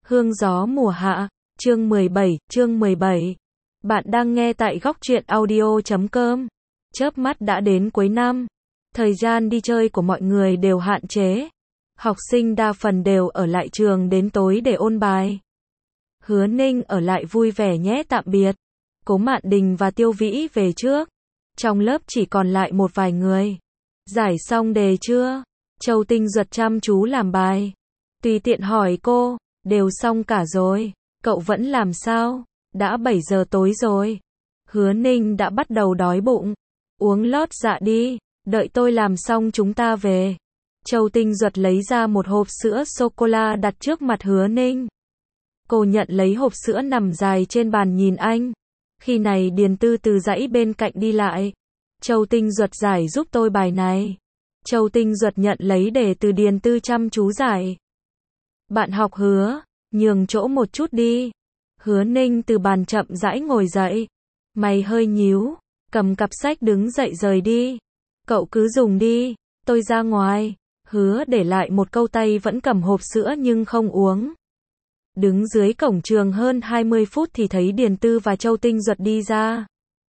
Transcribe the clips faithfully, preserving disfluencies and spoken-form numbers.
Hương gió mùa hạ, chương mười bảy, chương mười bảy. Bạn đang nghe tại góc truyện audio chấm com. Chớp mắt đã đến cuối năm. Thời gian đi chơi của mọi người đều hạn chế. Học sinh đa phần đều ở lại trường đến tối để ôn bài. Hứa Ninh ở lại vui vẻ nhé, tạm biệt. Cố Mạn Đình và Tiêu Vĩ về trước. Trong lớp chỉ còn lại một vài người. Giải xong đề chưa? Châu Tinh Duật chăm chú làm bài. Tùy tiện hỏi cô, đều xong cả rồi. Cậu vẫn làm sao? Đã bảy giờ tối rồi. Hứa Ninh đã bắt đầu đói bụng. Uống lót dạ đi, đợi tôi làm xong chúng ta về. Châu Tinh Duật lấy ra một hộp sữa sô-cô-la đặt trước mặt Hứa Ninh. Cô nhận lấy hộp sữa nằm dài trên bàn nhìn anh. Khi này Điền Tư từ dãy bên cạnh đi lại. Châu Tinh Duật giải giúp tôi bài này. Châu Tinh Duật nhận lấy để từ Điền Tư chăm chú giải. Bạn học Hứa, nhường chỗ một chút đi. Hứa Ninh từ bàn chậm rãi ngồi dậy. Mày hơi nhíu, cầm cặp sách đứng dậy rời đi. Cậu cứ dùng đi, tôi ra ngoài. Hứa để lại một câu, tay vẫn cầm hộp sữa nhưng không uống. Đứng dưới cổng trường hơn hai mươi phút thì thấy Điền Tư và Châu Tinh Duật đi ra.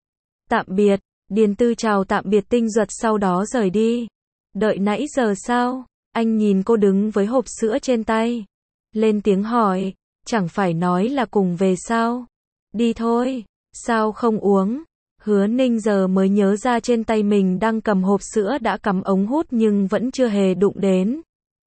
Tạm biệt, Điền Tư chào tạm biệt Tinh Duật sau đó rời đi. Đợi nãy giờ sao? Anh nhìn cô đứng với hộp sữa trên tay. Lên tiếng hỏi, chẳng phải nói là cùng về sao? Đi thôi, sao không uống? Hứa Ninh giờ mới nhớ ra trên tay mình đang cầm hộp sữa đã cắm ống hút nhưng vẫn chưa hề đụng đến.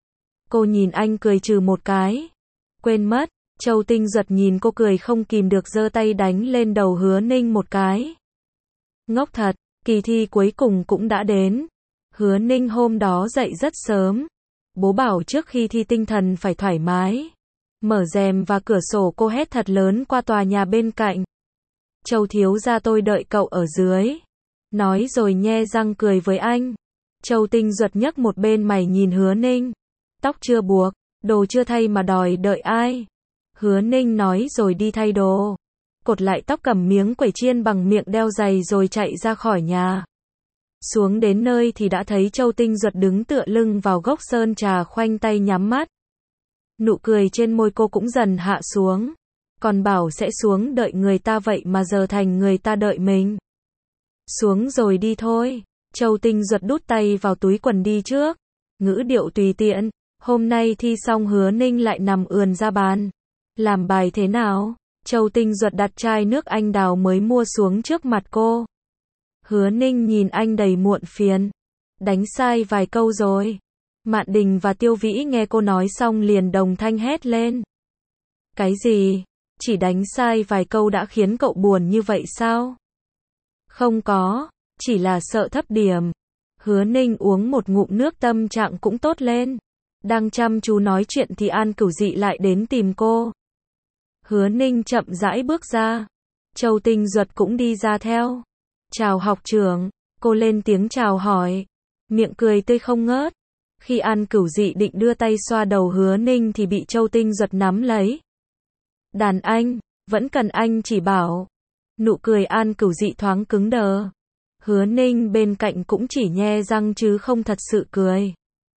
Cô nhìn anh cười trừ một cái. Quên mất, Châu Tinh Duật nhìn cô cười không kìm được giơ tay đánh lên đầu Hứa Ninh một cái. Ngốc thật, kỳ thi cuối cùng cũng đã đến. Hứa Ninh hôm đó dậy rất sớm. Bố bảo trước khi thi tinh thần phải thoải mái. Mở rèm và cửa sổ, cô hét thật lớn qua tòa nhà bên cạnh. Châu thiếu gia, tôi đợi cậu ở dưới. Nói rồi nhe răng cười với anh. Châu Tinh Duật nhấc một bên mày nhìn Hứa Ninh. Tóc chưa buộc, đồ chưa thay mà đòi đợi ai? Hứa Ninh nói rồi đi thay đồ. Cột lại tóc, cầm miếng quẩy chiên bằng miệng đeo giày rồi chạy ra khỏi nhà. Xuống đến nơi thì đã thấy Châu Tinh Duật đứng tựa lưng vào gốc sơn trà khoanh tay nhắm mắt. Nụ cười trên môi cô cũng dần hạ xuống. Còn bảo sẽ xuống đợi người ta vậy mà giờ thành người ta đợi mình. Xuống rồi đi thôi. Châu Tinh Duật đút tay vào túi quần đi trước. Ngữ điệu tùy tiện. Hôm nay thi xong Hứa Ninh lại nằm ườn ra bàn. Làm bài thế nào? Châu Tinh Duật đặt chai nước anh đào mới mua xuống trước mặt cô. Hứa Ninh nhìn anh đầy muộn phiền. Đánh sai vài câu rồi. Mạn Đình và Tiêu Vĩ nghe cô nói xong liền đồng thanh hét lên. Cái gì? Chỉ đánh sai vài câu đã khiến cậu buồn như vậy sao? Không có, chỉ là sợ thấp điểm. Hứa Ninh uống một ngụm nước, tâm trạng cũng tốt lên. Đang chăm chú nói chuyện thì An Cửu Dị lại đến tìm cô. Hứa Ninh chậm rãi bước ra. Châu Tinh Duật cũng đi ra theo. Chào học trưởng, cô lên tiếng chào hỏi. Miệng cười tươi không ngớt. Khi An Cửu Dị định đưa tay xoa đầu Hứa Ninh thì bị Châu Tinh Duật nắm lấy. Đàn anh, vẫn cần anh chỉ bảo. Nụ cười An Cửu Dị thoáng cứng đờ. Hứa Ninh bên cạnh cũng chỉ nhe răng chứ không thật sự cười.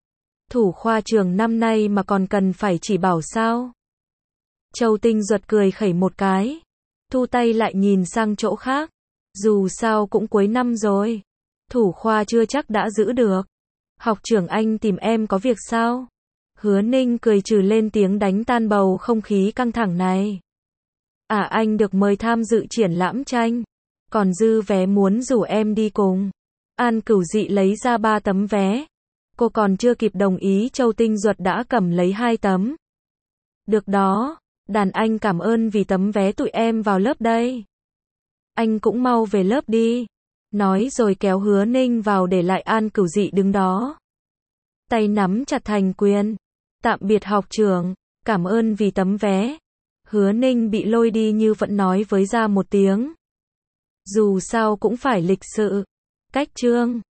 Thủ khoa trường năm nay mà còn cần phải chỉ bảo sao? Châu Tinh Duật cười khẩy một cái. Thu tay lại nhìn sang chỗ khác. Dù sao cũng cuối năm rồi. Thủ khoa chưa chắc đã giữ được. Học trưởng, anh tìm em có việc sao? Hứa Ninh cười trừ lên tiếng đánh tan bầu không khí căng thẳng này. À, anh được mời tham dự triển lãm tranh. Còn dư vé muốn rủ em đi cùng. An Cửu Dị lấy ra ba tấm vé. Cô còn chưa kịp đồng ý, Châu Tinh Duật đã cầm lấy hai tấm. Được đó, đàn anh cảm ơn vì tấm vé tụi em vào lớp đây. Anh cũng mau về lớp đi. Nói rồi kéo Hứa Ninh vào để lại An Cửu Dị đứng đó. Tay nắm chặt thành quyền. Tạm biệt học trưởng, cảm ơn vì tấm vé. Hứa Ninh bị lôi đi như vẫn nói với ra một tiếng. Dù sao cũng phải lịch sự. Cách chương.